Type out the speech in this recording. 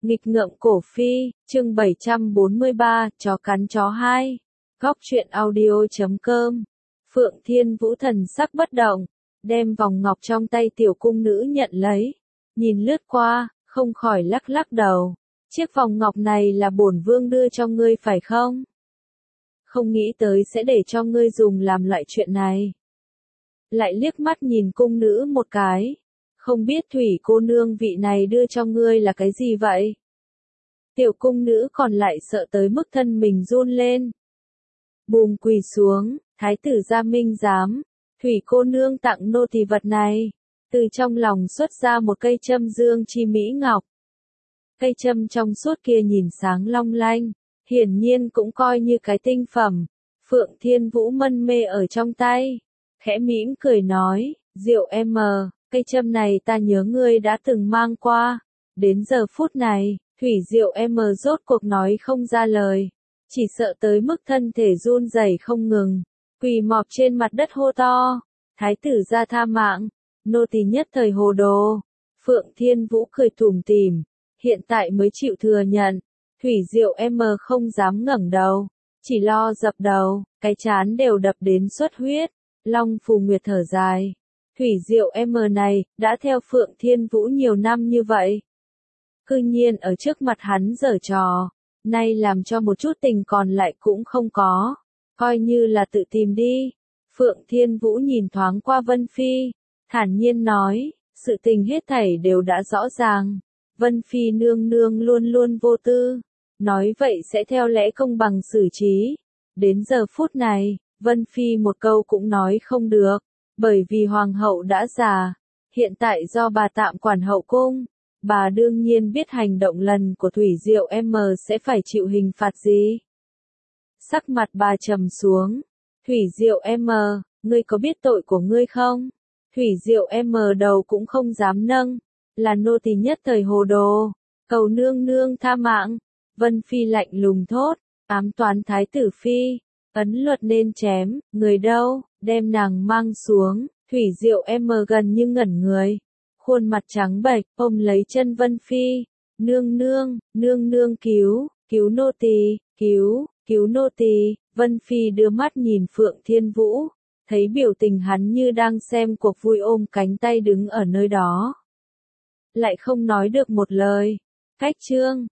Nghịch ngợm cổ phi, chương 743, chó cắn chó 2. Góc truyện audio.com. Phượng Thiên Vũ thần sắc bất động, đem vòng ngọc trong tay tiểu cung nữ nhận lấy. Nhìn lướt qua, không khỏi lắc lắc đầu. Chiếc vòng ngọc này là bổn vương đưa cho ngươi phải không? Không nghĩ tới sẽ để cho ngươi dùng làm loại chuyện này. Lại liếc mắt nhìn cung nữ một cái. Không biết thủy cô nương vị này đưa cho ngươi là cái gì vậy? Tiểu cung nữ còn lại sợ tới mức thân mình run lên. Bùm quỳ xuống, thái tử gia minh giám, thủy cô nương tặng nô tỳ vật này. Từ trong lòng xuất ra một cây châm dương chi mỹ ngọc. Cây châm trong suốt kia nhìn sáng long lanh, hiển nhiên cũng coi như cái tinh phẩm. Phượng Thiên Vũ mân mê ở trong tay, khẽ mỉm cười nói, Diệu em, cây châm này ta nhớ ngươi đã từng mang qua. Đến giờ phút này, Thủy Diệu em rốt cuộc nói không ra lời, chỉ sợ tới mức thân thể run rẩy không ngừng, quỳ mọp trên mặt đất hô to, thái tử gia tha mạng, nô tỳ nhất thời hồ đồ. Phượng Thiên Vũ cười tủm tỉm, hiện tại mới chịu thừa nhận. Thủy Diệu em không dám ngẩng đầu, chỉ lo dập đầu, cái trán đều đập đến xuất huyết. Long Phù Nguyệt thở dài, Thủy Diệu em này đã theo Phượng Thiên Vũ nhiều năm như vậy, cư nhiên ở trước mặt hắn giở trò, nay làm cho một chút tình còn lại cũng không có, coi như là tự tìm đi. Phượng Thiên Vũ nhìn thoáng qua Vân Phi, thản nhiên nói, sự tình hết thảy đều đã rõ ràng. Vân Phi nương nương luôn luôn vô tư, nói vậy sẽ theo lẽ công bằng xử trí. Đến giờ phút này, Vân Phi một câu cũng nói không được, bởi vì hoàng hậu đã già, hiện tại do bà tạm quản hậu cung, bà đương nhiên biết hành động lần của Thủy Diệu em sẽ phải chịu hình phạt gì. Sắc mặt bà trầm xuống, Thủy Diệu em, ngươi có biết tội của ngươi không? Thủy Diệu em đầu cũng không dám nâng, là nô tỳ nhất thời hồ đồ, cầu nương nương tha mạng. Vân Phi lạnh lùng thốt, ám toán thái tử Phi, ấn luật nên chém, người đâu, đem nàng mang xuống. Thủy Diệu em gần như ngẩn người, khuôn mặt trắng bệch, ôm lấy chân Vân Phi, nương nương cứu nô tỳ, cứu nô tỳ. Vân Phi đưa mắt nhìn Phượng Thiên Vũ, thấy biểu tình hắn như đang xem cuộc vui, ôm cánh tay đứng ở nơi đó, lại không nói được một lời. Cách chương